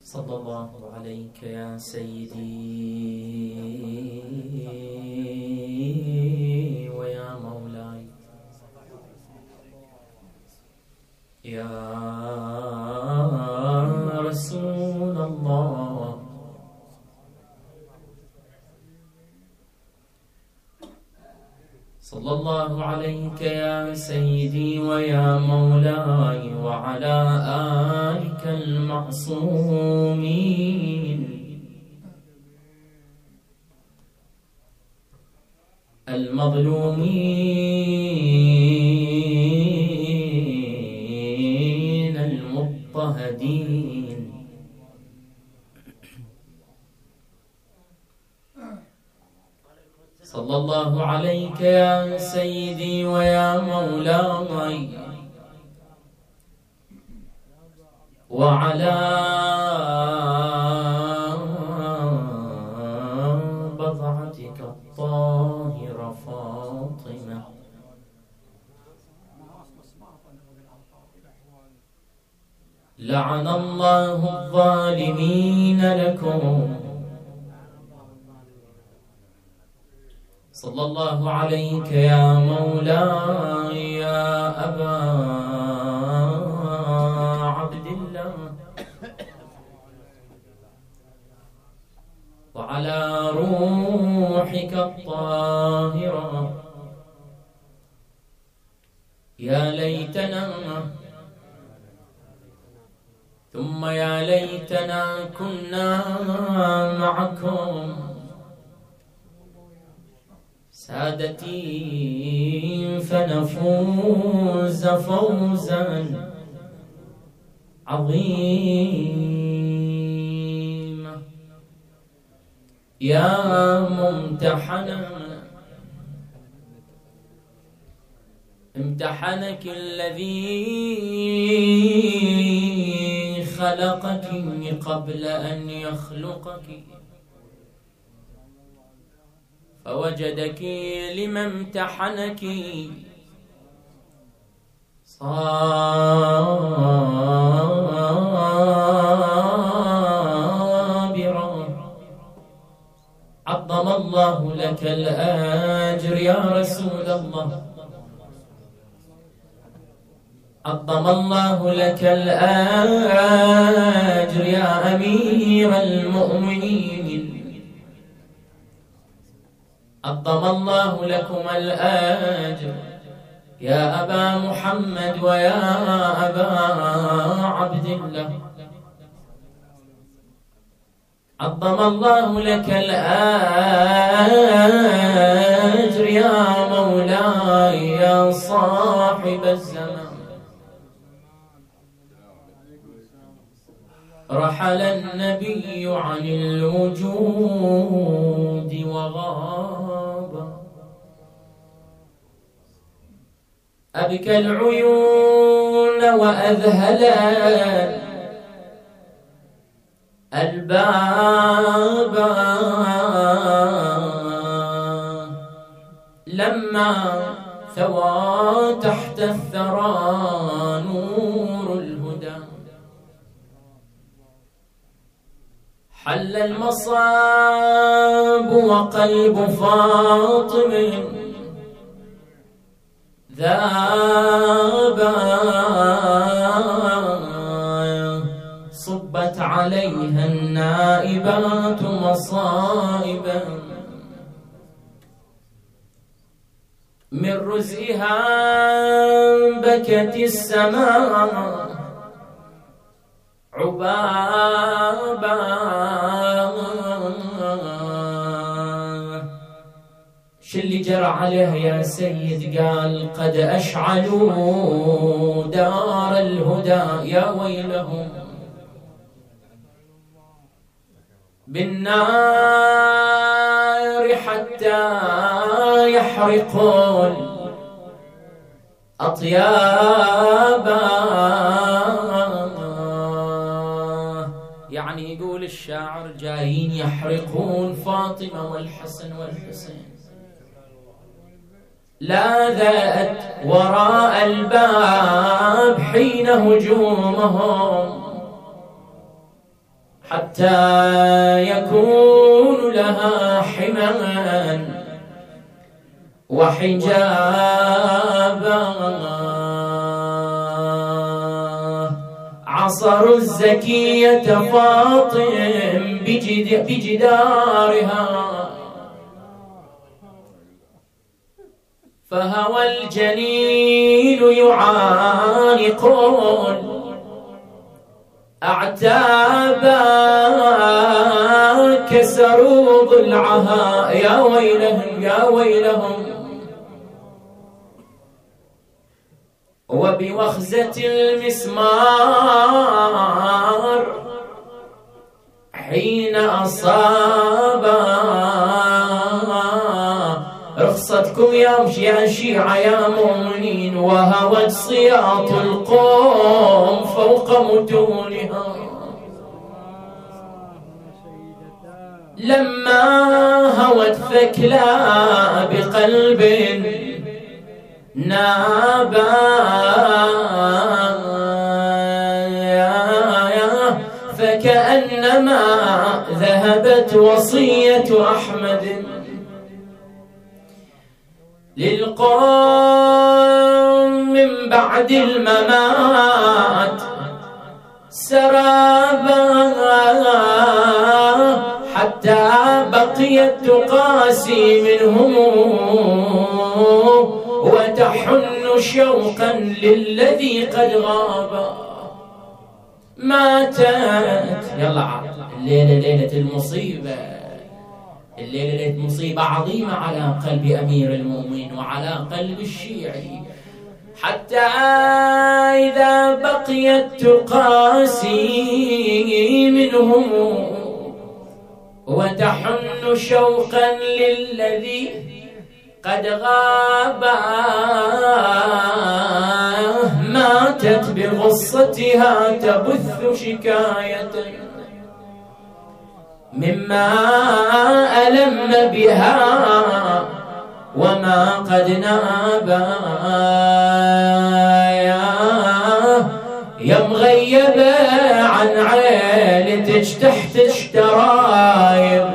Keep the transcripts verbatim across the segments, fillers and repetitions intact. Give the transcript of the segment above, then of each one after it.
صلى الله عليك يا سيدي ويا مولاي يا رسول الله، صلى الله عليك يا سيدي ويا مولاي وعلى آلك المعصومين المظلومين المضطهدين. صلى الله عليك يا سيدي ويا مولاي وعلى بضعتك الطاهرة فاطمة. لعن الله الظالمين لكم. صلى الله عليك يا مولاي يا أبا عبد الله وعلى روحك الطاهرة. يا ليتنا ثم يا ليتنا كنا معكم سادتي فنفوز فوزا عظيما. يا ممتحنا امتحنك الذي خلقك قبل أن يخلقك فوجدك لما امتحنك صابرا. عظم الله لك الأجر يا رسول الله، عظم الله لك الأجر يا أمير المؤمنين، عظم الله لكم الأجر يا أبا محمد ويا أبا عبد الله. عظم الله لك الأجر يا مولاي يا صاحب الزمان. رحل النبي عن الوجود وغاب، أبكى العيون وأذهل الباب لما ثوى تحت الثرى نور الهدى. حل المصاب وقلب فاطم ذابا، صبت عليها النائبات مصائبا من رزئها بكت السماء عبابا. شو اللي جرى عليه يا سيد؟ قال قد أشعلوا دار الهدى يا ويلهم بالنار حتى يحرقون أطيابا. يعني يقول الشاعر جايين يحرقون فاطمة والحسن والحسين. لاذت وراء الباب حين هجومهم حتى يكون لها حما وحجابا. عصروا الزكية فاطم بجد بجدارها، فهوى الجنين يعانقون أعتابا، كسروا ضلعها. يا ويلهم يا ويلهم. وبوخزة المسمار حين أصابا، رخصتكم يا شيعة يا مؤمنين، وهوت صياط القوم فوق متونها. لما هوت ثكلى بقلب نابا، فكأنما ذهبت وصية أحمد للقوم من بعد الممات سرابا، حتى بقيت تقاسي منهم وتحن شوقا للذي قد غاب. ماتت. يلا الليلة ليلة المصيبة، الليلة ليلة مصيبة عظيمة على قلب أمير المؤمنين وعلى قلب الشيعي، حتى إذا بقيت تقاسي منهم وتحن شوقا للذي قد غاب، ماتت بغصتها تبث شكاية مما ألم بها وما قد نابا. يا مغيبة عن عيلتك تحت الشرايب،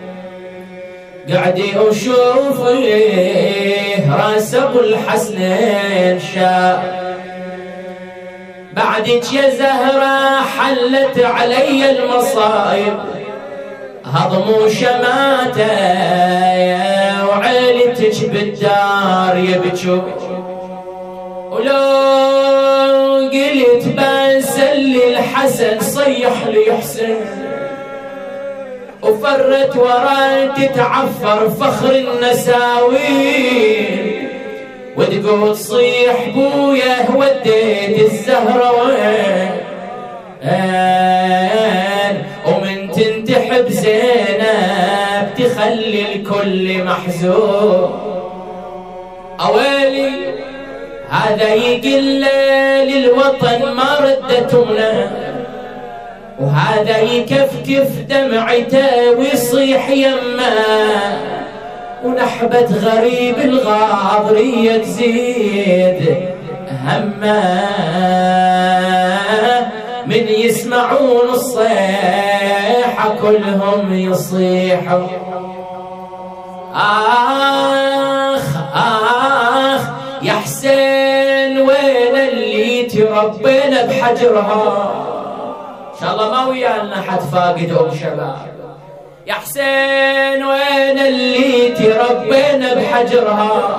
قعدي أشوف راس أبو الحسنين شاب، بعدك يا زهرة حلت علي المصايب، هضموا شماتة وعيلتك بالدار يبكوا، ولو قلت بنسلي الحسن صيح لي حسن، وفرت وراي تتعفر فخر النساوين، وتقول صيح بويا وديت الزهرة وين، ومن تنتحب زينب تخلي الكل محزون. أويلي هذا يقل للوطن ما ردتمنا، وهذا يكفكف دمعته ويصيح يمه، ونحبة غريب الغاضرية تزيد همه، من يسمعون الصيحة كلهم يصيحوا. آخ آخ يا حسين وين اللي تربينا بحجرها، إن شاء الله ما ويانا حد فاقد أم شباب. يا حسين وين اللي تربينا بحجرها،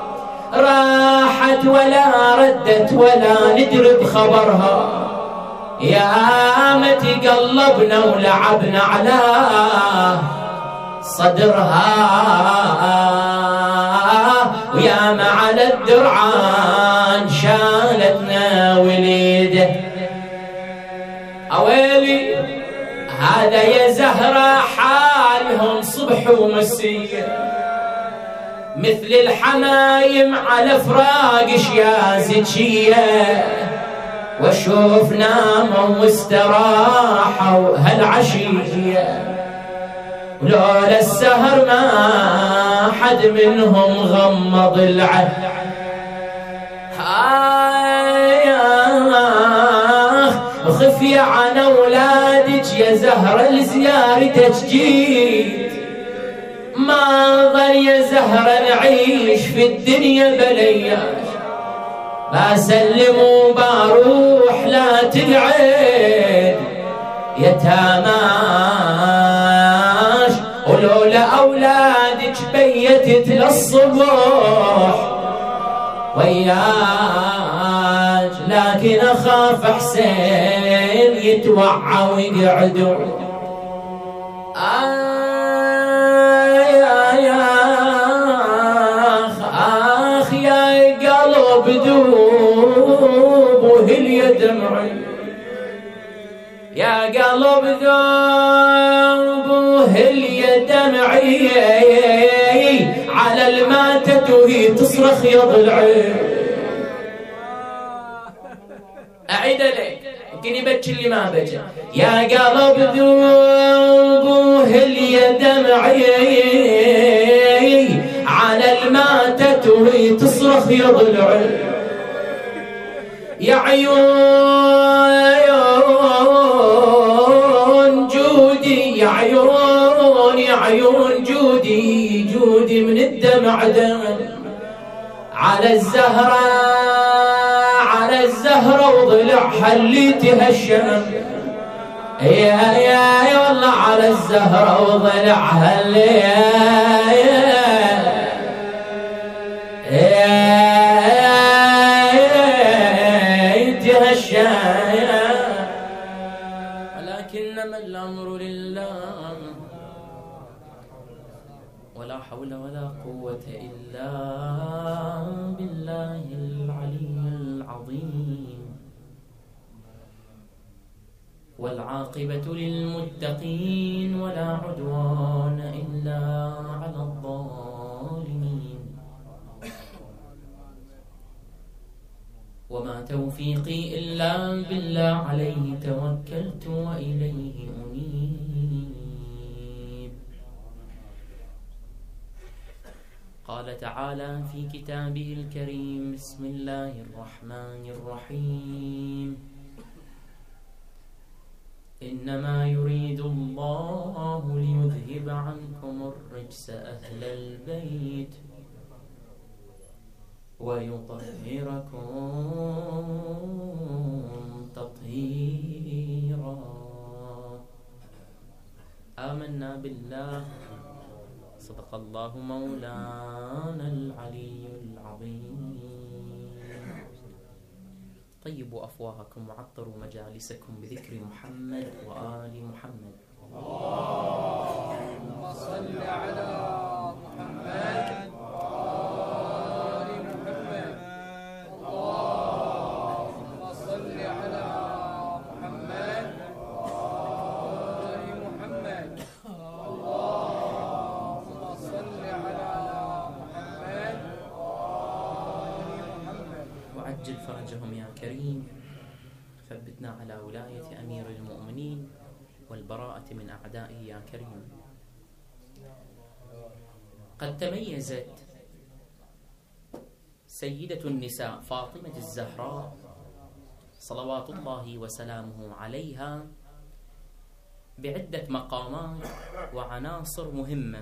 راحت ولا ردت ولا ندري بخبرها، يا ما تقلبنا ولعبنا على صدرها، ويا ما على الدرعان شالتنا وليده. أويلي هذا يا زهرة حالهم صبح ومسية، مثل الحمايم على فراقش يا زكية، واشوف ناموا واستراحوا هالعشية، ولولا السهر ما حد منهم غمض العين. وخف عافية عن أولادك يا زهرة لزيارتك جيت، ما ظل يا زهرة نعيش في الدنيا بلياش، بسلم وبروح لا تقعد يتاماش، ولولا أولادك بيتت للصبح وياك، لكن أخاف حسين يتوعى ويقعدوا. آه يا يا آخ يا قلب ذوب وهلي دمعي، يا قلب ذوب وهلي دمعي، على الماتت وهي تصرخ يا ضلعي. أعيد لك يمكن يبكي اللي ما بكى. يا قلب ذوب وهلي دمعي، على الماتت وهي تصرخ يا ضلعي. يا عيون جودي، يا عيون يا عيون جودي، جودي من الدمع دم على الزهرة، على الزهرة وضلعها اللي تهشم. يا يا يا والله على الزهرة وضلعها اللي ولكنما الأمر لله، ولا حول ولا قوة إلا بالله العلي العظيم. والعاقبة للمتقين ولا عدوان إلا على الظالمين. وما توفيقي إلا بالله، عليه توكلت وإليه أنيب. قال تعالى في كتابه الكريم: بسم الله الرحمن الرحيم. إنما يريد الله ليذهب عنكم الرجس أهل البيت ويطهركم تطهيرا. آمنا بالله، صدق الله مولانا العلي العظيم. طيبوا أفواهكم وعطروا مجالسكم بذكر محمد وآل محمد. اللهم صل على محمد وآل محمد. اللهم صل على محمد وآل محمد. اللهم صل على محمد وآل محمد. وعجل فرجهم يا كريم. ثبتنا على ولاية أمير المؤمنين والبراءة من أعدائه يا كريم. قد تميزت سيدة النساء فاطمة الزهراء صلوات الله وسلامه عليها بعدة مقامات وعناصر مهمة،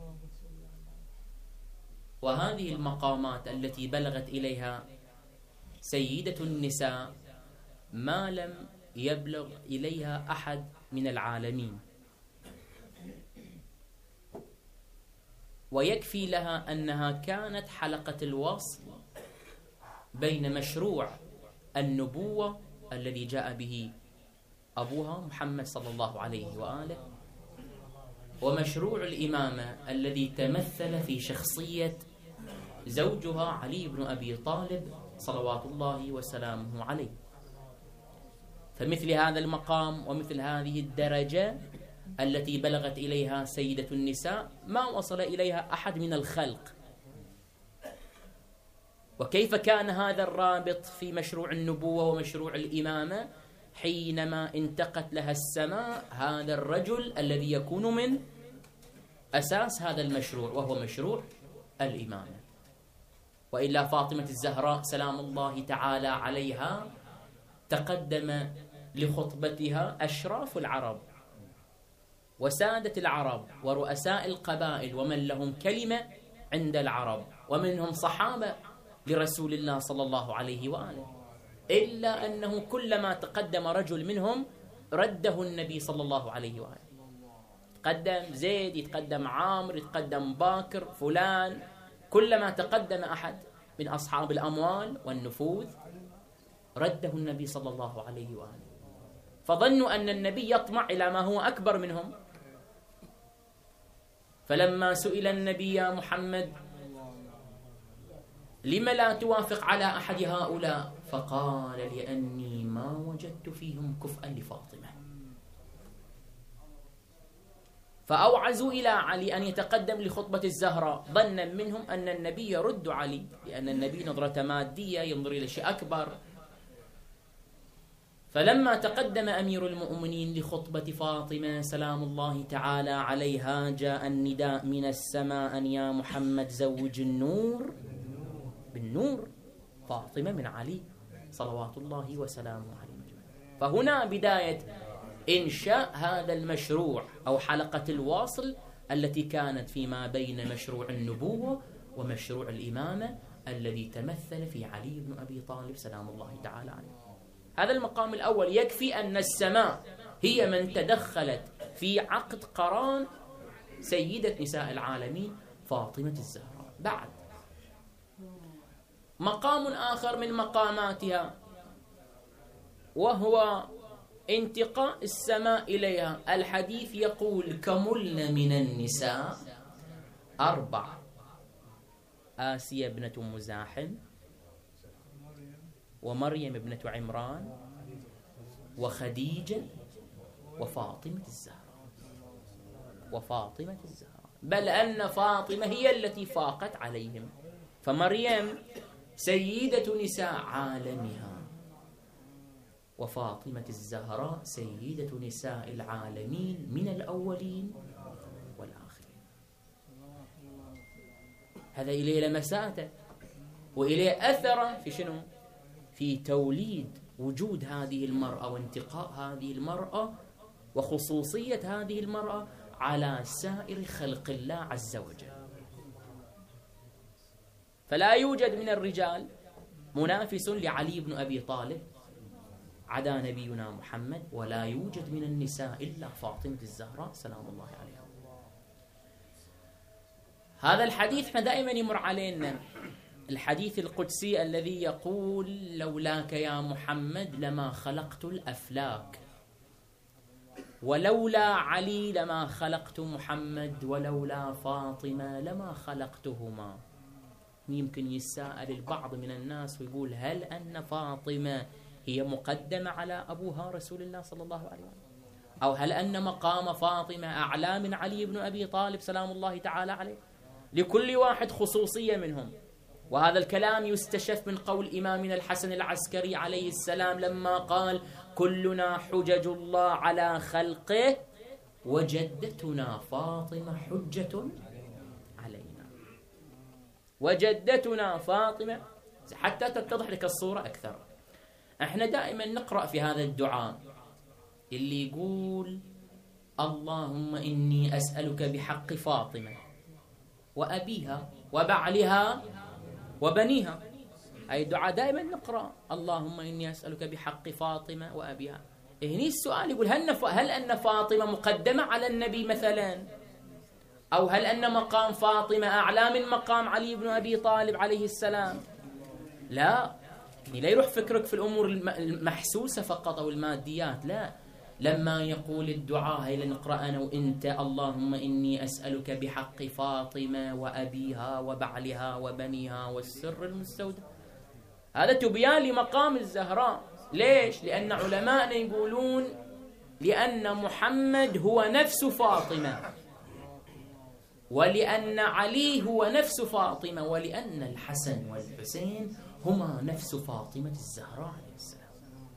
وهذه المقامات التي بلغت إليها سيدة النساء ما لم يبلغ إليها أحد من العالمين، ويكفي لها أنها كانت حلقة الوصل بين مشروع النبوة الذي جاء به أبوها محمد صلى الله عليه وآله، ومشروع الإمامة الذي تمثل في شخصية زوجها علي بن أبي طالب صلوات الله وسلامه عليه. فمثل هذا المقام ومثل هذه الدرجة التي بلغت إليها سيدة النساء ما وصل إليها أحد من الخلق. وكيف كان هذا الرابط في مشروع النبوة ومشروع الإمامة حينما انتقت لها السماء هذا الرجل الذي يكون من أساس هذا المشروع وهو مشروع الإمامة. وإلا فاطمة الزهراء سلام الله تعالى عليها تقدم لخطبتها أشراف العرب وسادة العرب ورؤساء القبائل ومن لهم كلمة عند العرب، ومنهم صحابة لرسول الله صلى الله عليه وآله، إلا أنه كلما تقدم رجل منهم رده النبي صلى الله عليه وآله. يتقدم زيد، يتقدم عامر، يتقدم باكر، فلان، كلما تقدم أحد من أصحاب الأموال والنفوذ رده النبي صلى الله عليه وآله، فظنوا أن النبي يطمع إلى ما هو أكبر منهم. فلما سئل النبي يا محمد لم لا توافق على أحد هؤلاء؟ فقال لأني ما وجدت فيهم كفءا لفاطمة. فأوعزوا إلى علي أن يتقدم لخطبة الزهراء ظنا منهم أن النبي يرد علي، لأن النبي نظرة مادية ينظر إلى شيء أكبر. فلما تقدم أمير المؤمنين لخطبة فاطمة سلام الله تعالى عليها جاء النداء من السماء أن يا محمد زوج النور بالنور فاطمة من علي صلوات الله وسلامه عليه. فهنا بداية إنشاء هذا المشروع أو حلقة الواصل التي كانت فيما بين مشروع النبوة ومشروع الإمامة الذي تمثل في علي بن أبي طالب سلام الله تعالى عليه. هذا المقام الأول. يكفي أن السماء هي من تدخلت في عقد قران سيدة نساء العالمين فاطمة الزهراء. بعد مقام آخر من مقاماتها وهو انتقاء السماء إليها. الحديث يقول كملن من النساء أربع: آسيا ابنة مزاحم، ومريم ابنة عمران، وخديجة، وفاطمة الزهراء. وفاطمة الزهراء، بل أن فاطمة هي التي فاقت عليهم، فمريم سيدة نساء عالمها، وفاطمة الزهراء سيدة نساء العالمين من الأولين والآخرين. هذا إليه لمساته وإليه أثره في شنو؟ في توليد وجود هذه المرأة وانتقاء هذه المرأة وخصوصية هذه المرأة على سائر خلق الله عز وجل. فلا يوجد من الرجال منافس لعلي بن أبي طالب عدا نبينا محمد، ولا يوجد من النساء إلا فاطمة الزهراء سلام الله عليها. هذا الحديث احنا دائما يمر علينا، الحديث القدسي الذي يقول لولاك يا محمد لما خلقت الأفلاك، ولولا علي لما خلقت محمد، ولولا فاطمة لما خلقتهما. يمكن يسأل البعض من الناس ويقول هل أن فاطمة هي مقدمة على أبوها رسول الله صلى الله عليه وسلم؟ أو هل أن مقام فاطمة أعلى من علي بن أبي طالب سلام الله تعالى عليه؟ لكل واحد خصوصية منهم. وهذا الكلام يستشف من قول إمامنا الحسن العسكري عليه السلام لما قال كلنا حجج الله على خلقه وجدتنا فاطمة حجة علينا. وجدتنا فاطمة، حتى تتضح لك الصورة أكثر. احنا دائما نقرأ في هذا الدعاء اللي يقول اللهم إني أسألك بحق فاطمة وأبيها وبعلها وبنيها. هاي الدعاء دائما نقرأ اللهم إني أسألك بحق فاطمة وأبيها. هني السؤال يقول هل, هل أن فاطمة مقدمة على النبي مثلا؟ أو هل أن مقام فاطمة أعلى من مقام علي بن أبي طالب عليه السلام؟ لا، لا يروح فكرك في الأمور المحسوسة فقط أو الماديات. لا، لما يقول الدعاء هي لنقرأ أنا وإنت اللهم إني أسألك بحق فاطمة وأبيها وبعلها وبنيها والسر المستودع، هذا تبيان لمقام الزهراء. ليش؟ لأن علماءنا يقولون لأن محمد هو نفس فاطمة، ولأن علي هو نفس فاطمة، ولأن الحسن والحسين هما نفس فاطمة الزهراء عليه السلام.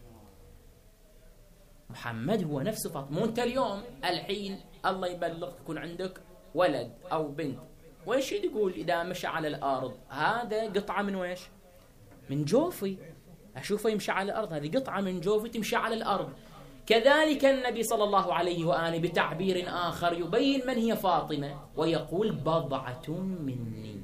محمد هو نفس فاطمة. وانت اليوم الحين الله يبلغ يكون عندك ولد أو بنت، وإيش تقول إذا مشى على الأرض؟ هذا قطعة من ويش؟ من جوفي. أشوفه يمشي على الأرض، هذه قطعة من جوفي تمشي على الأرض. كذلك النبي صلى الله عليه وآله بتعبير آخر يبين من هي فاطمة ويقول بضعة مني.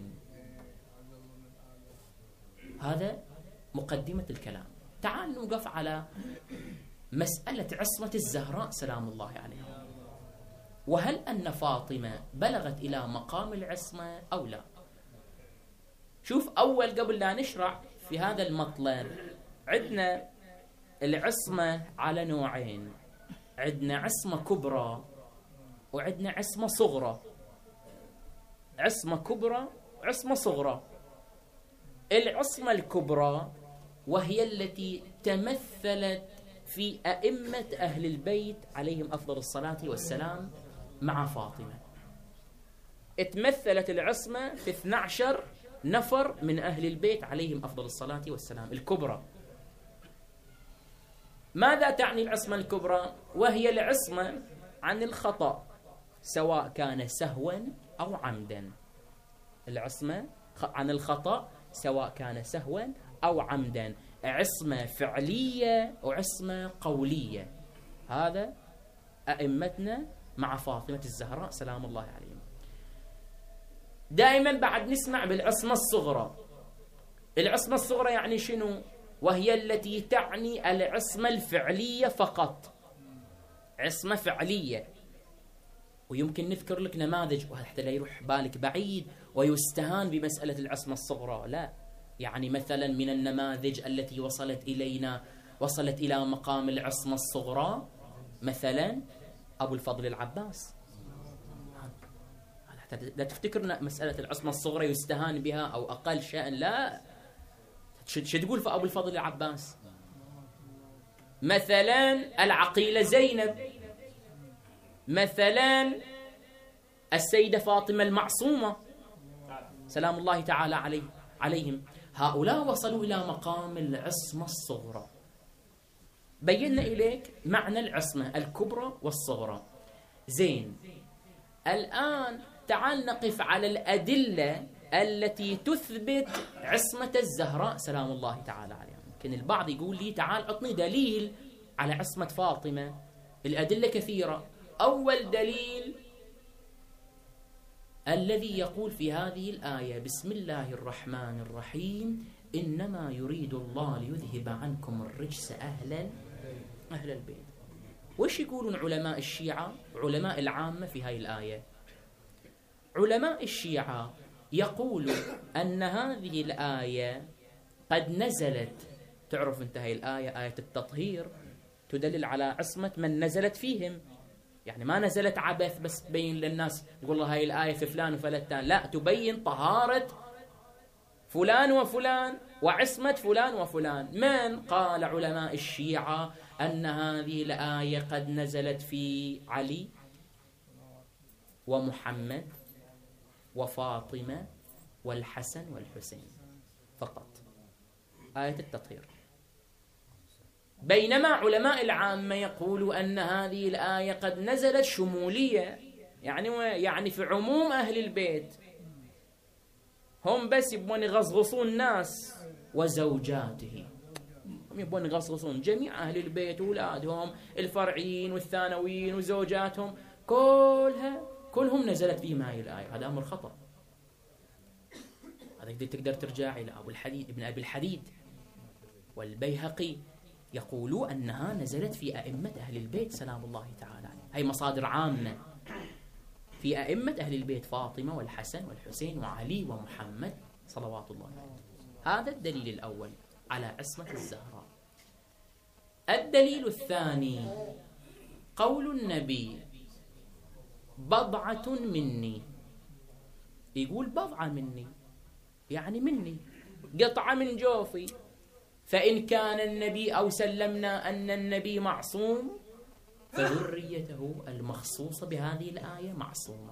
هذا مقدمة الكلام. تعال نوقف على مسألة عصمة الزهراء سلام الله عليها، وهل أن فاطمة بلغت إلى مقام العصمة أو لا؟ شوف، أول قبل لا نشرع في هذا المطلب، عندنا العصمة على نوعين، عندنا عصمة كبرى وعندنا عصمة صغرى. عصمة كبرى وعصمة صغرى. العصمة الكبرى وهي التي تمثلت في أئمة أهل البيت عليهم أفضل الصلاة والسلام مع فاطمة. اتمثلت العصمة في اثني عشر نفر من أهل البيت عليهم أفضل الصلاة والسلام الكبرى. ماذا تعني العصمة الكبرى؟ وهي العصمة عن الخطأ سواء كان سهوا أو عمدا. العصمة عن الخطأ سواء كان سهوا أو عمدا، عصمة فعلية وعصمة قولية. هذا أئمتنا مع فاطمة الزهراء سلام الله عليهم. دائما بعد نسمع بالعصمة الصغرى. العصمة الصغرى يعني شنو؟ وهي التي تعني العصمة الفعلية فقط، عصمة فعلية. ويمكن نذكر لك نماذج حتى لا يروح بالك بعيد ويستهان بمسألة العصمة الصغرى، لا. يعني مثلا من النماذج التي وصلت إلينا وصلت إلى مقام العصمة الصغرى مثلا أبو الفضل العباس. حتى لا تفتكرنا مسألة العصمة الصغرى يستهان بها أو أقل شأن، لا. شو تقول في أبو الفضل العباس؟ مثلا العقيلة زينب، مثلا السيدة فاطمة المعصومة سلام الله تعالى عليه عليهم. هؤلاء وصلوا إلى مقام العصمة الصغرى. بينا إليك معنى العصمة الكبرى والصغرى. زين، الآن تعال نقف على الأدلة التي تثبت عصمة الزهراء سلام الله تعالى عليها. يمكن البعض يقول لي تعال عطني دليل على عصمة فاطمة. الأدلة كثيرة. أول دليل الذي يقول في هذه الآية بسم الله الرحمن الرحيم إنما يريد الله ليذهب عنكم الرجس أهل أهل البيت. وش يقولون علماء الشيعة علماء العامة في هذه الآية؟ علماء الشيعة يقولوا أن هذه الآية قد نزلت، تعرف انت هاي الآية آية التطهير تدلل على عصمة من نزلت فيهم. يعني ما نزلت عبث بس تبين للناس يقول الله هاي الآية في فلان وفلتان، لا، تبين طهارة فلان وفلان وعصمة فلان وفلان. من قال علماء الشيعة أن هذه الآية قد نزلت في علي ومحمد وفاطمة والحسن والحسين فقط، آية التطهير. بينما علماء العامة يقولوا أن هذه الآية قد نزلت شمولية، يعني يعني في عموم أهل البيت، هم بس يبون يغصغصون الناس وزوجاته، هم يبون يغصغصون جميع أهل البيت وأولادهم الفرعيين والثانويين وزوجاتهم، كلها كلهم نزلت فيهم هذه الآية. هذا أمر خطأ. هذا تقدر ترجع إلى أبو الحديد ابن أبي الحديد والبيهقي، يقولوا أنها نزلت في أئمة أهل البيت سلام الله تعالى عليه. هي مصادر عامة في أئمة أهل البيت، فاطمة والحسن والحسين وعلي ومحمد صلوات الله عليه. هذا الدليل الأول على عصمة الزهراء. الدليل الثاني قول النبي بضعة مني. يقول بضعة مني يعني مني، قطعة من جوفي. فإن كان النبي أو سلمنا أن النبي معصوم فذريته المخصوصة بهذه الآية معصومة.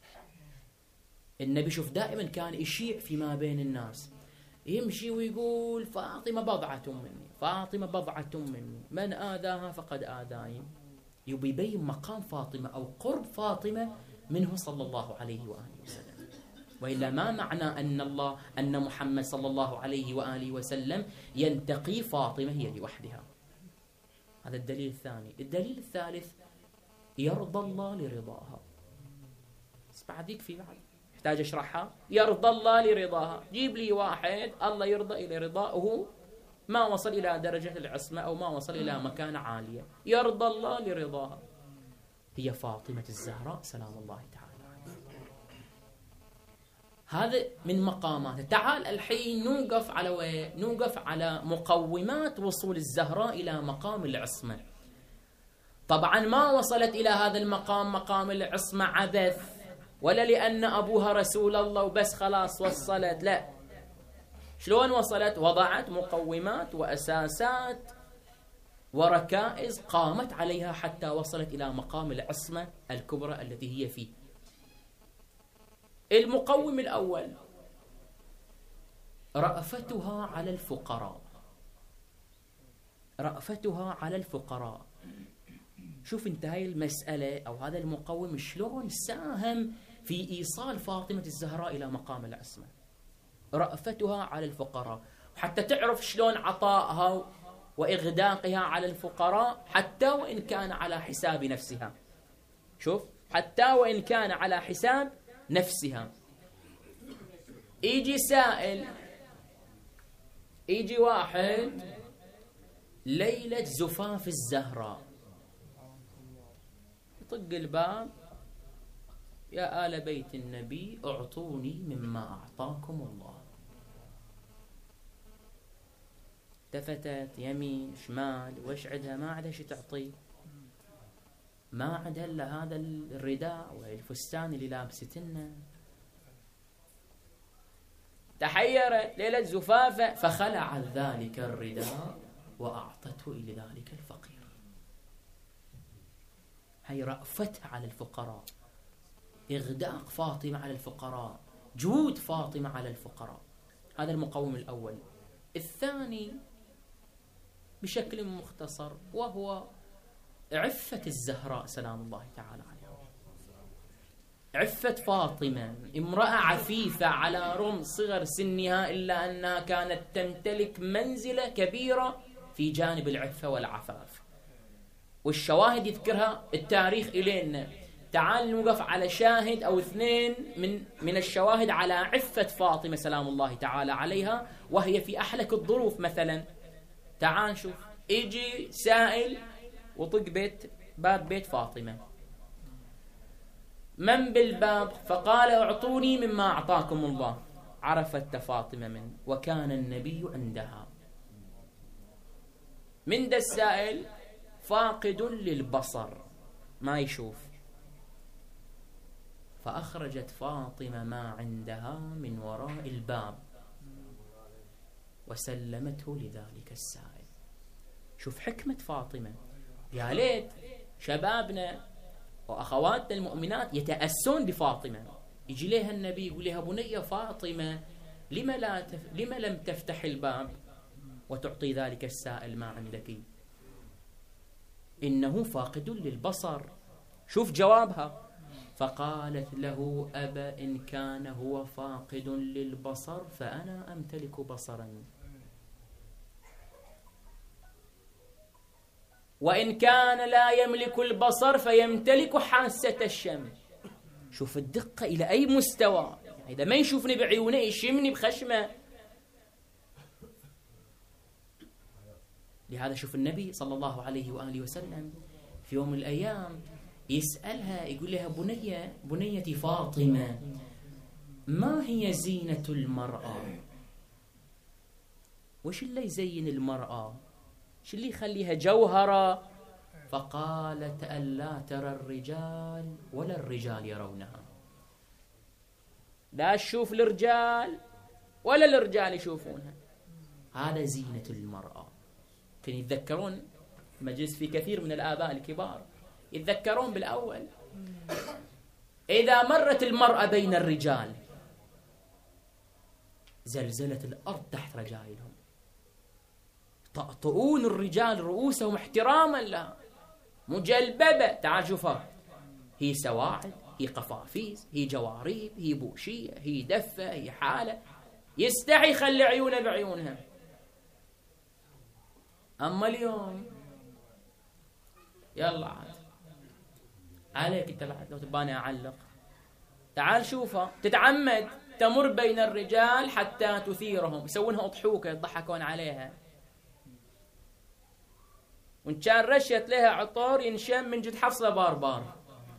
النبي شوف دائما كان يشيع فيما بين الناس، يمشي ويقول فاطمة بضعة مني، فاطمة بضعة مني، من آذاها فقد آذاني. يبي يبين مقام فاطمة أو قرب فاطمة منه صلى الله عليه وآله وسلم. وإلا ما معنى أن الله أن محمد صلى الله عليه وآله وسلم ينتقي فاطمة هي لوحدها. هذا الدليل الثاني. الدليل الثالث يرضى الله لرضاها. بس بعد يكفي، بعد يحتاج أشرحها. يرضى الله لرضاها، جيب لي واحد الله يرضى إلى رضاه ما وصل إلى درجة العصمة أو ما وصل إلى مكانة عالية. يرضى الله لرضاها هي فاطمة الزهراء سلام الله تعالى عليها. هذا من مقامات. تعال الحين نوقف على وين؟ نوقف على مقومات وصول الزهراء إلى مقام العصمة. طبعا ما وصلت إلى هذا المقام مقام العصمة عبث، ولا لأن أبوها رسول الله وبس خلاص وصلت، لا. شلون وصلت؟ وضعت مقومات وأساسات وركائز قامت عليها حتى وصلت إلى مقام العصمة الكبرى التي هي فيه. المقوم الأول رأفتها على الفقراء. رأفتها على الفقراء. شوف انت هاي المسألة أو هذا المقوم شلون ساهم في إيصال فاطمة الزهراء إلى مقام العصمة. رأفتها على الفقراء، حتى تعرف شلون عطائها وإغداقها على الفقراء حتى وإن كان على حساب نفسها. شوف، حتى وإن كان على حساب نفسها. يجي سائل، يجي واحد ليلة زفاف الزهراء، يطق الباب: يا آل بيت النبي اعطوني مما أعطاكم الله. التفتت يمين شمال، وش عندها؟ ما عندها شي تعطيه، ما عندها الا هذا الرداء والفستان اللي لابستنا. تحيرت ليلة زفافة فخلعت ذلك الرداء وأعطته إلى ذلك الفقير. هي رأفتها على الفقراء، إغداق فاطمة على الفقراء، جود فاطمة على الفقراء. هذا المقوم الأول. الثاني بشكل مختصر وهو عفة الزهراء سلام الله تعالى عليها. عفة فاطمة، امرأة عفيفة على رغم صغر سنها إلا أنها كانت تمتلك منزلة كبيرة في جانب العفة والعفاف، والشواهد يذكرها التاريخ إلينا. تعال نوقف على شاهد أو اثنين من من الشواهد على عفة فاطمة سلام الله تعالى عليها وهي في أحلك الظروف. مثلا تعال شوف، يجي سائل وطق بيت باب بيت فاطمة: من بالباب؟ فقال: اعطوني مما أعطاكم الله. عرفت فاطمة من، وكان النبي عندها. من ده السائل فاقد للبصر، ما يشوف. فأخرجت فاطمة ما عندها من وراء الباب وسلمته لذلك السائل. شوف حكمة فاطمة. يا ليت شبابنا وأخواتنا المؤمنات يتأسون بفاطمة. يجي لها النبي يقول لها: بنية فاطمة، لما, لا تف... لما لم تفتح الباب وتعطي ذلك السائل ما عندك؟ إنه فاقد للبصر. شوف جوابها: فقالت له: أبا إن كان هو فاقد للبصر فأنا أمتلك بصرا، وإن كان لا يملك البصر فيمتلك حاسة الشم. شوف الدقة إلى أي مستوى. يعني إذا ما يشوفني بعيونه يشمني بخشمه. لهذا شوف النبي صلى الله عليه وآله وسلم في يوم من الأيام يسألها، يقول لها: بنية بنيتي فاطمة، ما هي زينة المرأة؟ وش اللي يزين المرأة؟ شو اللي يخليها جوهرة؟ فقالت: ألا ترى الرجال ولا الرجال يرونها. لا تشوف الرجال ولا الرجال يشوفونها. هذا زينة المرأة. كان يتذكرون مجلس في كثير من الآباء الكبار يتذكرون بالأول إذا مرت المرأة بين الرجال زلزلت الأرض تحت رجائلهم، طأطؤون الرجال رؤوسهم احتراما لها، مجلببة. تعال شوفها، هي سواعد هي قفافيز، هي جواريب، هي بوشية، هي دفة، هي حالة، يستحي يخلي عيونه بعيونها. أما اليوم يلا عاد عليك انت بعد لو تباني أعلق، تعال شوفها تتعمد تمر بين الرجال حتى تثيرهم، يسوونها أضحوكة يضحكون عليها، وإن كان رشت لها عطور ينشم من جد حفصة باربار.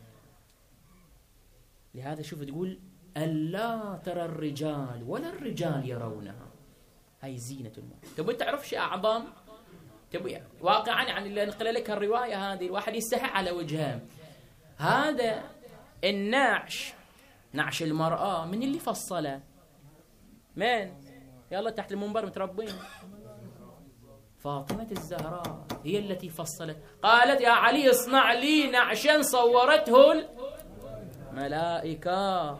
لهذا شوف تقول ألا ترى الرجال ولا الرجال يرونها، هاي زينة الموت. تبي تعرف شيء أعظم؟ تبي واقعا يعني اللي نقل لك الرواية هذه الواحد يستحي على وجهه. هذا النعش، نعش المرأة، من اللي فصله؟ من؟ يلا تحت المنبر متربين. فاطمة الزهراء هي التي فصلت، قالت يا علي اصنع لي نعشا صورته الملائكة.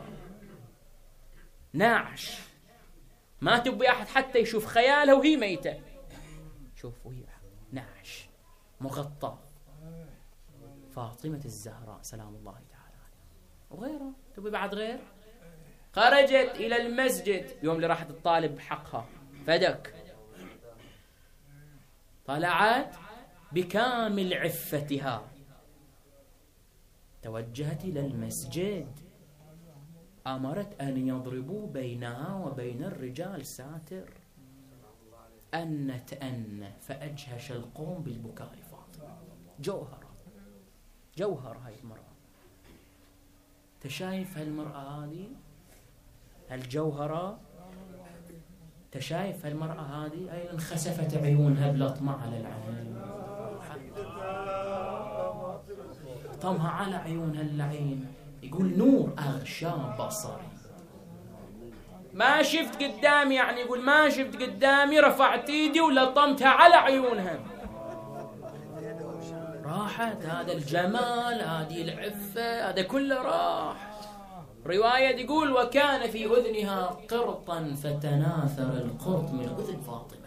نعش ما تبي أحد حتى يشوف خيالها وهي ميتة، شوف وهي نعش مغطى. فاطمة الزهراء سلام الله تعالى عليها. وغيرها تبي بعد غير؟ خرجت إلى المسجد يوم اللي راحت الطالب حقها فدك، طلعت بكامل عفتها، توجهت إلى المسجد، أمرت أن يضربوا بينها وبين الرجال ساتر. أنت أن فأجهش القوم بالبكاء لفاطمة. جوهرة جوهر هاي المرأة. تشايف هالمرأة هذه الجوهرة، تشايف هالمرأة هذه أي انخسفت عيونها بلطمة على العين، طمها على عيونها اللعين. يقول نور أغشى بصري، ما شفت قدامي، يعني يقول ما شفت قدامي، رفعت ايدي ولطمتها على عيونها. راحت هذا الجمال، هذه العفة، هذا كله راح. رواية يقول وكان في أذنها قرطا فتناثر القرط من أذن فاطمة.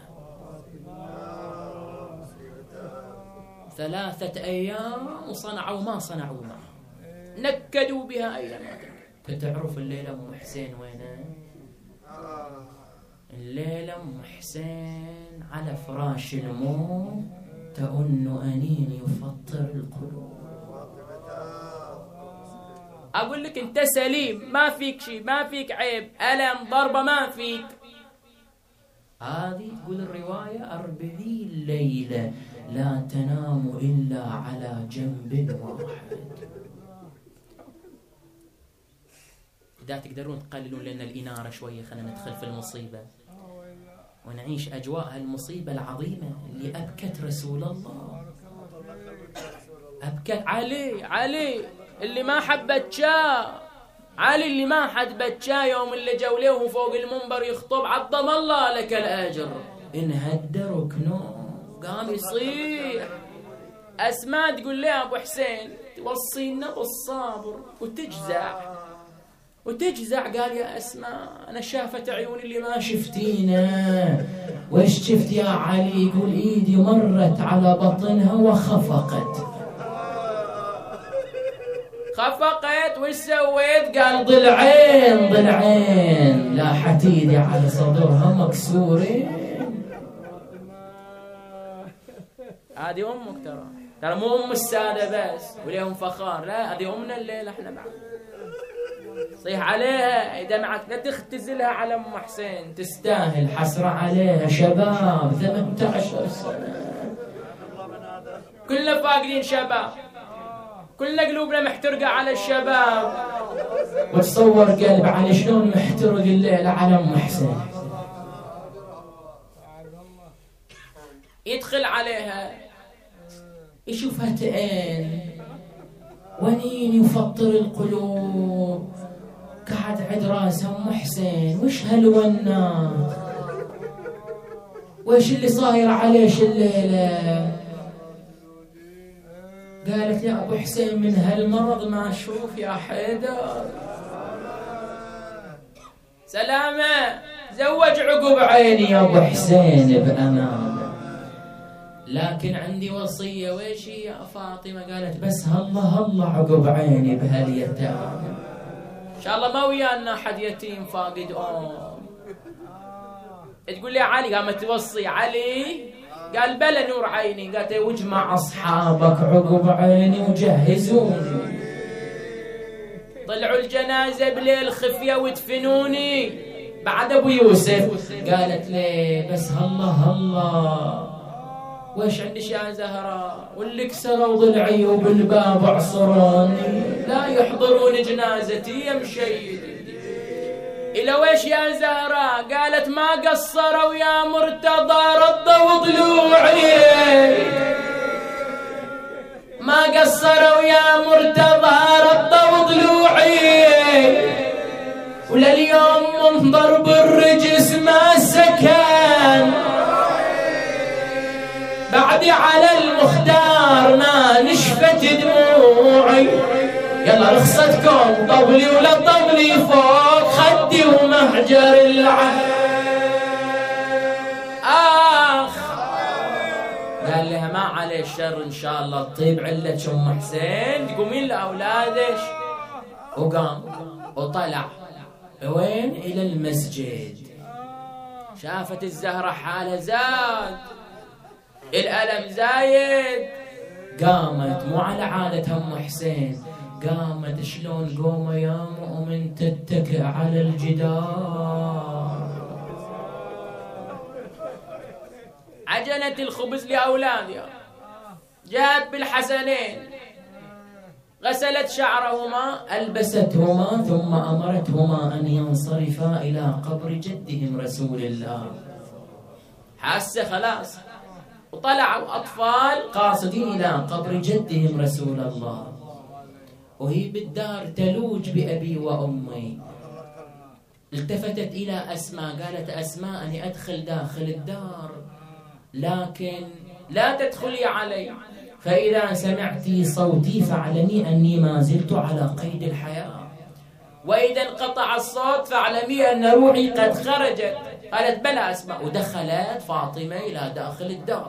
ثلاثة أيام وصنعوا ما صنعوا معه، نكدوا بها أينما تنكد. تعرف الليلة أم حسين وينها؟ الليلة أم حسين على فراش الموت تأن أنين يفطر القلوب. أقول لك أنت سليم، ما فيك شيء، ما فيك عيب، ألم ضربة ما فيك. هذه تقول الرواية أربعين ليلة لا تنام إلا على جنب واحد. إذا تقدرون تقللون لنا الإنارة شوية، خلينا ندخل في المصيبة ونعيش أجواء هالمصيبة العظيمة اللي أبكت رسول الله. أبكت علي، علي اللي ما حبت شاء، علي اللي ما حبت شاء يوم اللي جوليه فوق المنبر يخطب عظم الله لك الأجر، إن هد ركنه قام يصيح. أسماء تقول لي أبو حسين توصينا بالصبر وتجزع وتجزع. قال يا أسماء أنا شافت عيوني اللي ما شفتينا. وإيش شفت يا علي؟ يقول إيدي مرت على بطنها وخفقت. خفقت وإيش سويت؟ قال ضلعين ضلعين لاحت إيدي على صدرها مكسورين. هذه أمك ترى، ترى مو أم السادة بس وليهم فخار، لا هذه أمنا الليلة احنا بعد. صيح عليها إذا معك لا تختزلها على أم حسين، تستاهل حسرة عليها. شباب ثمانية عشر سنة، كلنا فاقدين شباب، كلنا قلوبنا محترقة على الشباب. وتصور قلب على شلون محترق الليلة على أم حسين. يدخل عليها يشوفها تئن ونين يفطر القلوب، قاعد عند راسها أم حسين. وش هالونات؟ وش اللي صاير عليش الليلة؟ قالت يا أبو حسين من هالمرض ما أشوف يا حيدر. سلامة زوج عقب عيني يا أبو حسين بأمانة، لكن عندي وصية. ويش يا فاطمة؟ قالت بس هلا هلا عقب عيني بهاليتامى. شاء الله ما ويانا أحد يتيم فاقد أم. تقول لي علي، قامت توصي علي، قال بلا نور عيني، قالت واجمع أصحابك عقب عيني وجهزوني. طلعوا الجنازة بليل خفية ودفنوني بعد أبو يوسف. قالت لي بس هلا هلا ويش عندش يا زهراء؟ واللي كسروا ضلعي وبالباب عصروني، لا يحضرون جنازتي يا مشيد. إلى ويش يا زهراء؟ قالت ما قصروا يا مرتضى ردوا ضلوعي، ما قصروا يا مرتضى ردوا ضلوعي، ولليوم من ضرب الرجس ما سكن، بعدي على المختار ما نشفت دموعي. يلا رخصتكم طبلي ولا طبلي فوق خدي ومهجر العهد. آخ قال لها ما عليه الشر إن شاء الله تطيب علة أم حسين، تقومين لأولادش. وقام وطلع وين؟ إلى المسجد. شافت الزهرة حالة زاد، الألم زايد، قامت مو على عادة أم حسين، قامت شلون قومة يا مؤمن تتكئ على الجدار. عجنت الخبز لأولادها، جاءت بالحسنين، غسلت شعرهما، ألبستهما، ثم أمرتهما أن ينصرفا إلى قبر جدهم رسول الله. حاسة خلاص، وطلعوا أطفال قاصدين إلى قبر جدهم رسول الله، وهي بالدار تلوج بأبي وأمي. التفتت إلى أسماء، قالت أسماء أني أدخل داخل الدار، لكن لا تدخلي علي، فإذا سمعتي صوتي فاعلمي أني ما زلت على قيد الحياة، وإذا انقطع الصوت فاعلمي أن روحي قد خرجت. قالت بلى أسماء، ودخلت فاطمة إلى داخل الدار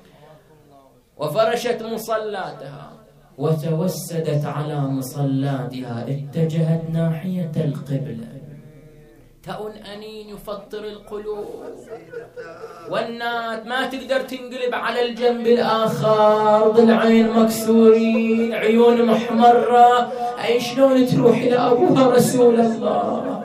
وفرشت مصلاتها وتوسدت على مصلاتها، اتجهت ناحية القبلة. تأن أنين يفطر القلوب، والنات ما تقدر تنقلب على الجنب الآخر، ضلعين مكسورين، عيون محمرة، أي شلون تروح إلى أبوها رسول الله.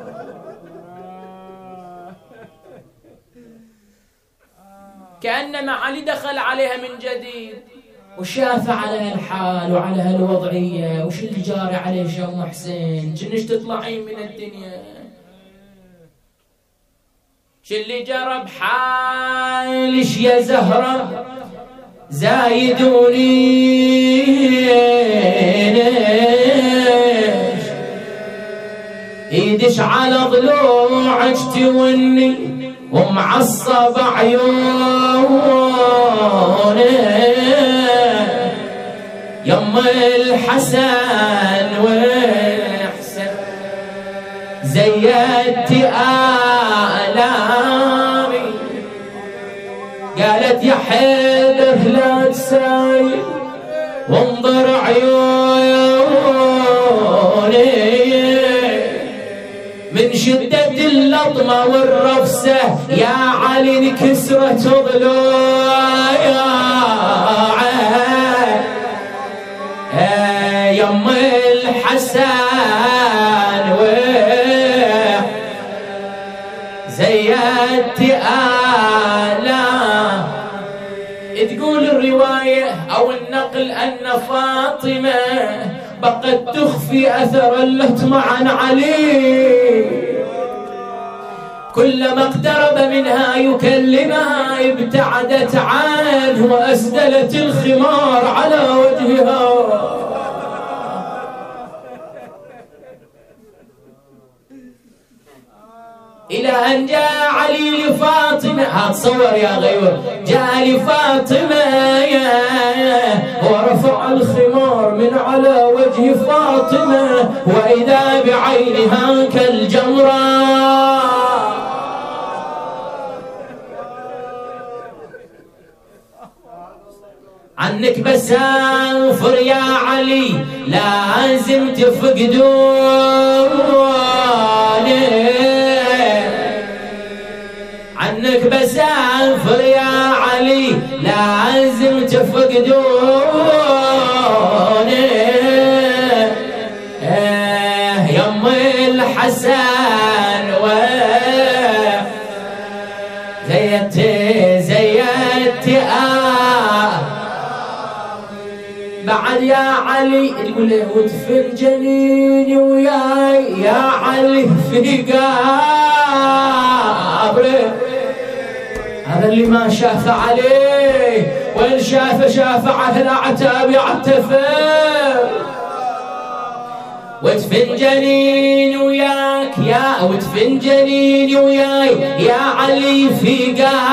كأنما علي دخل عليها من جديد وشاف على الحال وعلى هالوضعية، وش اللي جاري عليه يا أم حسين؟ جنش تطلعين من الدنيا، ش اللي جرى بحالش يا زهرة زايدوني، ايدش على ضلوعك توني ومعصب عيوني، يم الحسن والحسن زيدت آلامي. قالت يا حيدر لا تسايل وانظر عيوني، من شدة اللطمة والرفسة يا علي انكسرت ضلوعي، يم الحسن زيدت آلام. تقول الرواية أو النقل أن فاطمة بقت تخفي أثر اللطم عن علي، كلما اقترب منها يكلمها ابتعدت عنه وأسدلت الخمار على وجهها. إلى أن جاء علي لفاطمة، هتصور يا غيور، جاء لفاطمة ورفع الخمار من على وجه فاطمة، وإذا بعينها كالجمرة. عنك بسافر يا علي لازم تفقدون، ينشدوني يم الحسن وزيت زيت آه بعد يا علي يقول له ودفن جنيني وياي يا علي في قبره. هذا اللي ما شاف عليه، وإن شاف شاف على عتاب يعتفر. ودفن جنيني وياك يا ودفن جنيني وياي يا علي في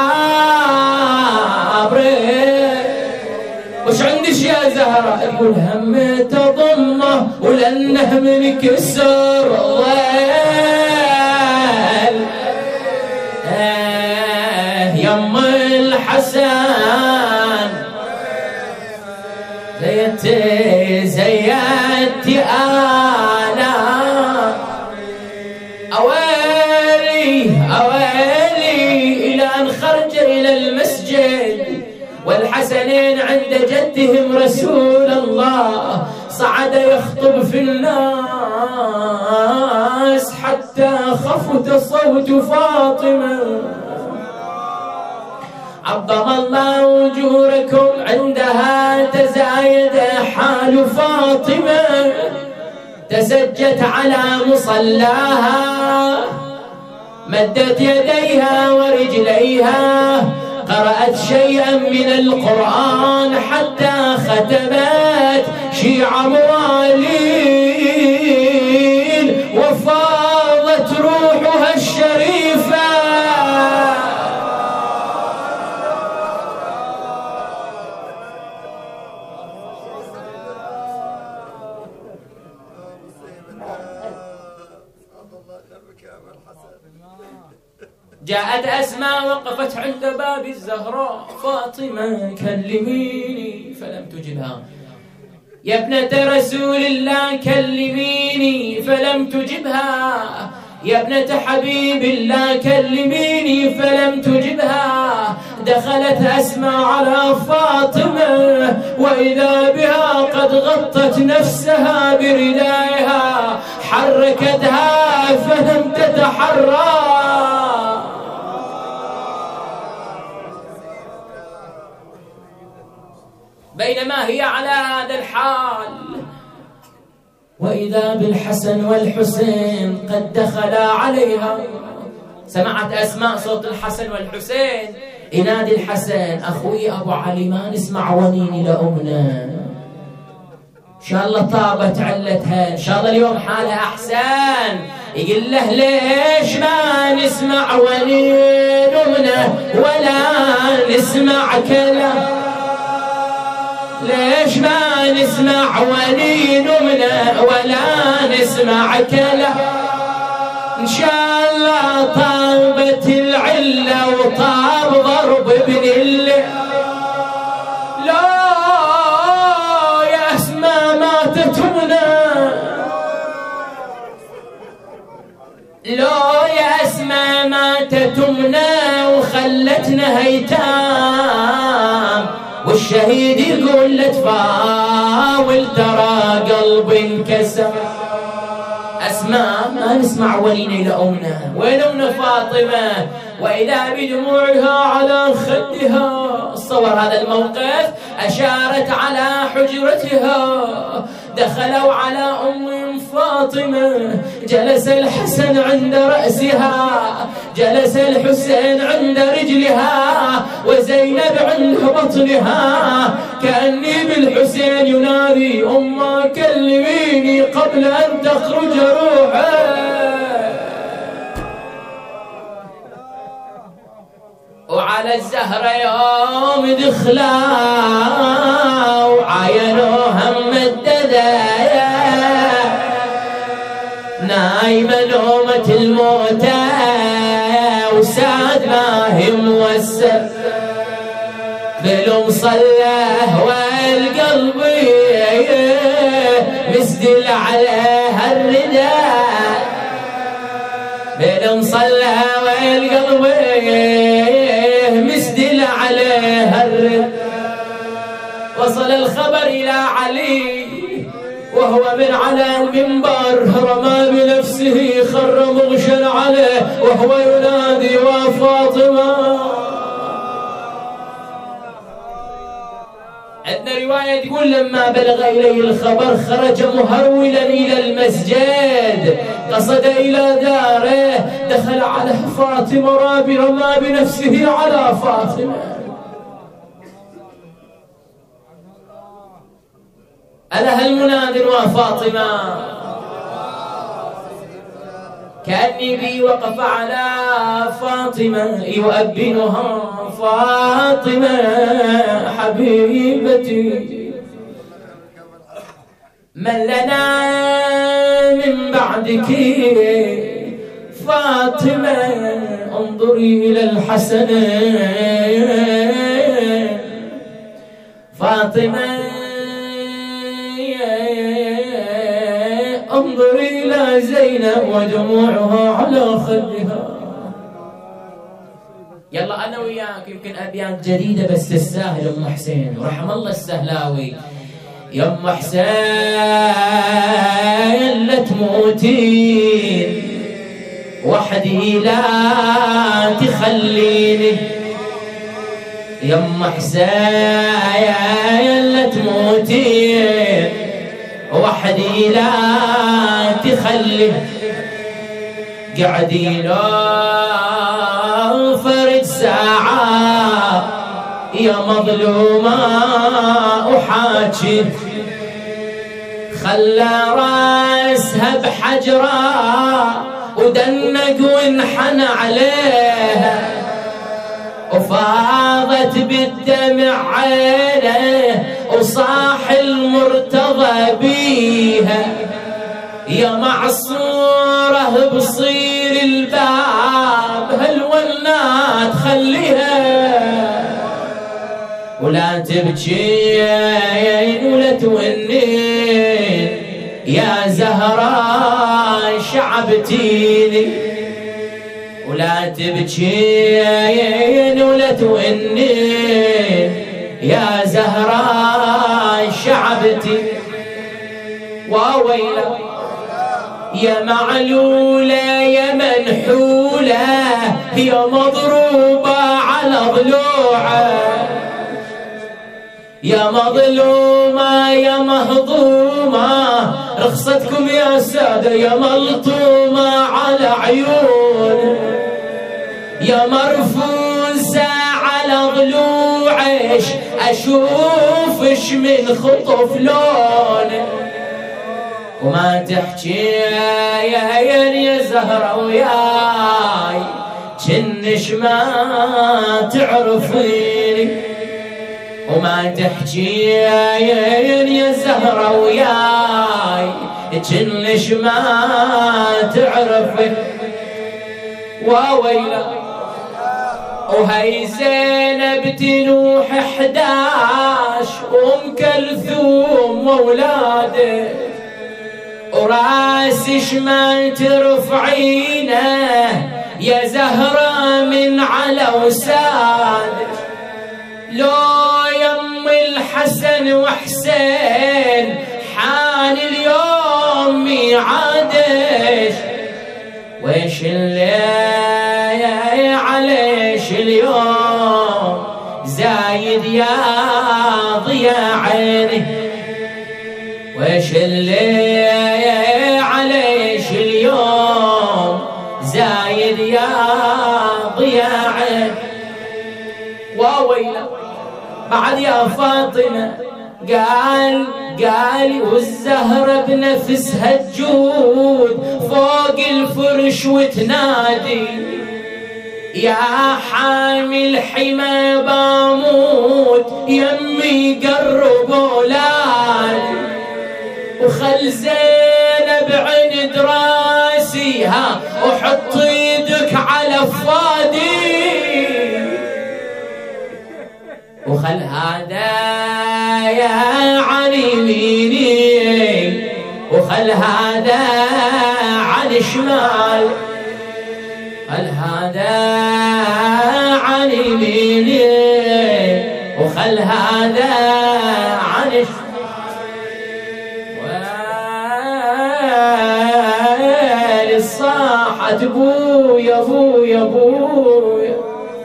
قبره. وش عندش يا زهرة؟ تقول هم تضمه ولأنه من كسر ضل يم الحسن زيت زيت أنا أويلي أويلي إلى أن خرج إلى المسجد والحسنين عند جدهم رسول الله. صعد يخطب في الناس حتى خفت صوت فاطمة. عظم الله وجوركم عندها تزايد حال فاطمة. تسجت على مصلاها مدت يديها ورجليها قرأت شيئا من القرآن حتى ختمت شيع موالين وفاضت روحها الشريفة. جاءت أسماء وقفت عند باب الزهراء. فاطمة كلميني فلم تجبها. يا ابنة رسول الله كلميني فلم تجبها. يا ابنة حبيب الله كلميني فلم تجبها. دخلت أسماء على فاطمة وإذا بها قد غطت نفسها بردائها حركتها فلم تتحرك. بينما هي على هذا الحال وإذا بالحسن والحسين قد دخلا عليها. سمعت أسماء صوت الحسن والحسين ينادي الحسن أخوي أبو علي ما نسمع ونيني لأمنا. إن شاء الله طابت علتها، إن شاء الله اليوم حالها أحسن. يقول له ليش ما نسمع ونين أمنا ولا نسمع كلام؟ ليش ما نسمع ولي نمنا ولا نسمع كلام؟ إن شاء الله طابت العلة وطاب ضرب ابن الله. لا يا أسماء ماتت أمنا، لا يا أسماء ماتت أمنا وخلتنا هيتام. والشهيد يقول لا تفاول ترى قلبي انكسر. أسماء ما نسمع ولينا إلى أمنا. وين أمنا فاطمة؟ وإذا بدموعها على خدها. صور هذا الموقف أشارت على حجرتها. دخلوا على أم فاطمة. جلس الحسن عند رأسها، جلس الحسين عند رجلها، وزينب عند بطنها. كأني بالحسين ينادي أمه كلميني قبل أن تخرج روحه. وعلى الزهرة يوم دخلا وعاينوها ممددة نايمة نومة الموتى وساد ما هي موسر بالمصلى والقلب مسدل عليها الرداء. بالمصلى والقلب مسدل عليها الرداء. وصل الخبر إلى علي وهو من على المنبر رمى بنفسه خر مغشا عليه وهو ينادي وفاطمة. عندنا رواية تقول لما بلغ إليه الخبر خرج مهرولا إلى المسجد قصد إلى داره دخل على فاطمة رابي رمى بنفسه على فاطمة. ألها المناد وفاطمة كأني بي وقف على فاطمة يؤبنها فاطمة حبيبتي من لنا من بعدك فاطمة انظري إلى الحسن فاطمة انظري إلى زينب ودموعها على خدها. يلا أنا وياك يمكن أبيات جديدة بس تستاهل أم حسين ورحم الله السهلاوي. يا أم حسين لا تموتين وحدي لا تخليني يا أم حسين لا تموتين وحدي لا تخلي قعدي لو فرد ساعة يا مظلومة أحاكي خلى راسها بحجرة ودنق وانحنى عليها وفاضت بالدمع عينه وصاح المرتضى بيها يا معصورة بصير الباب هالونات خليها ولا تبكين ولا تونين يا زهراء شعبتيني ولا تبكين ولا تونين يا زهراء شعبتي وويلة يا معلولة يا منحولة يا مضروبة على ضلوعه يا مظلومة يا مهضومة رخصتكم يا سادة يا ملطومة على عيون يا مرفوسة على ضلوعش أشوفش من خطف لون وما تحكي يا يا زهرة وياي جنش ما تعرفيني وما تحكي يا زهرة وياي جنش ما تعرفي وويلا وهي زينب تنوح احداش وام كلثوم وولاده وراسش ما ترفعينه يا زهرة من على وسادك لو يم الحسن وحسين حان اليوم ميعادش ويش اللي عليش اليوم زايد يا ضياء عيني ويش اللي عليش اليوم زايد يا ضياء عيني وويلا بعد يا فاطمة قال قال والزهرة بنفسها تجود فوق الفرش وتنادي يا حامل حمى باموت يمي قرب اولادي وخل زينب عند راسي ها وحط يدك على فادي وخل هذا يا عن يميني وخل هذا عن شمال خل هذا عن يميني وخل هذا صاحت بويا بويا بويا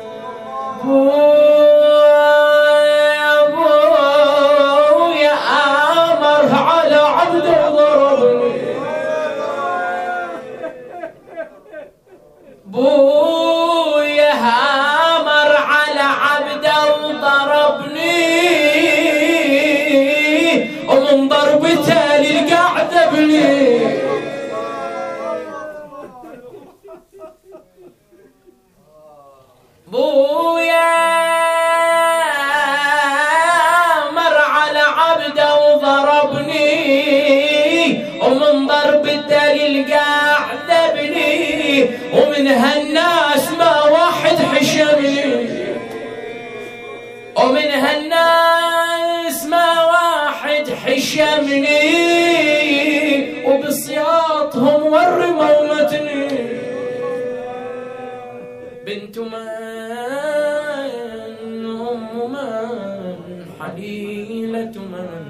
بويا بويا آمر على عبده وضربني بويا آمر على عبده وضربني ومن ضربته للقعد بني بويا مر على عبده وضربني ومن ضربته للقعد بني ومن هالناس ما واحد حشمني ومن هالناس ما واحد حشمني وبصياطهم والرمومتني بنت من أم من حليلة من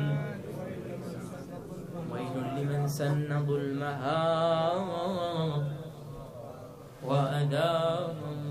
ويل لمن سن ظلمها وأدام